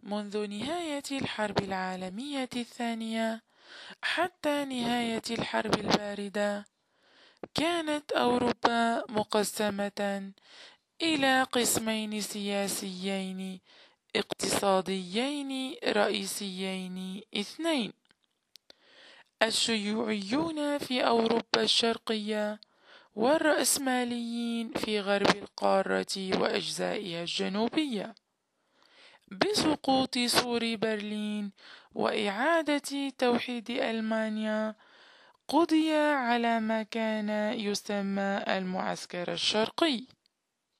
منذ نهاية الحرب العالمية الثانية حتى نهاية الحرب الباردة، كانت أوروبا مقسمة إلى قسمين سياسيين اقتصاديين رئيسيين اثنين: الشيوعيون في أوروبا الشرقية، والرأسماليين في غرب القارة وأجزائها الجنوبية. بسقوط سور برلين وإعادة توحيد ألمانيا، قضي على ما كان يسمى المعسكر الشرقي،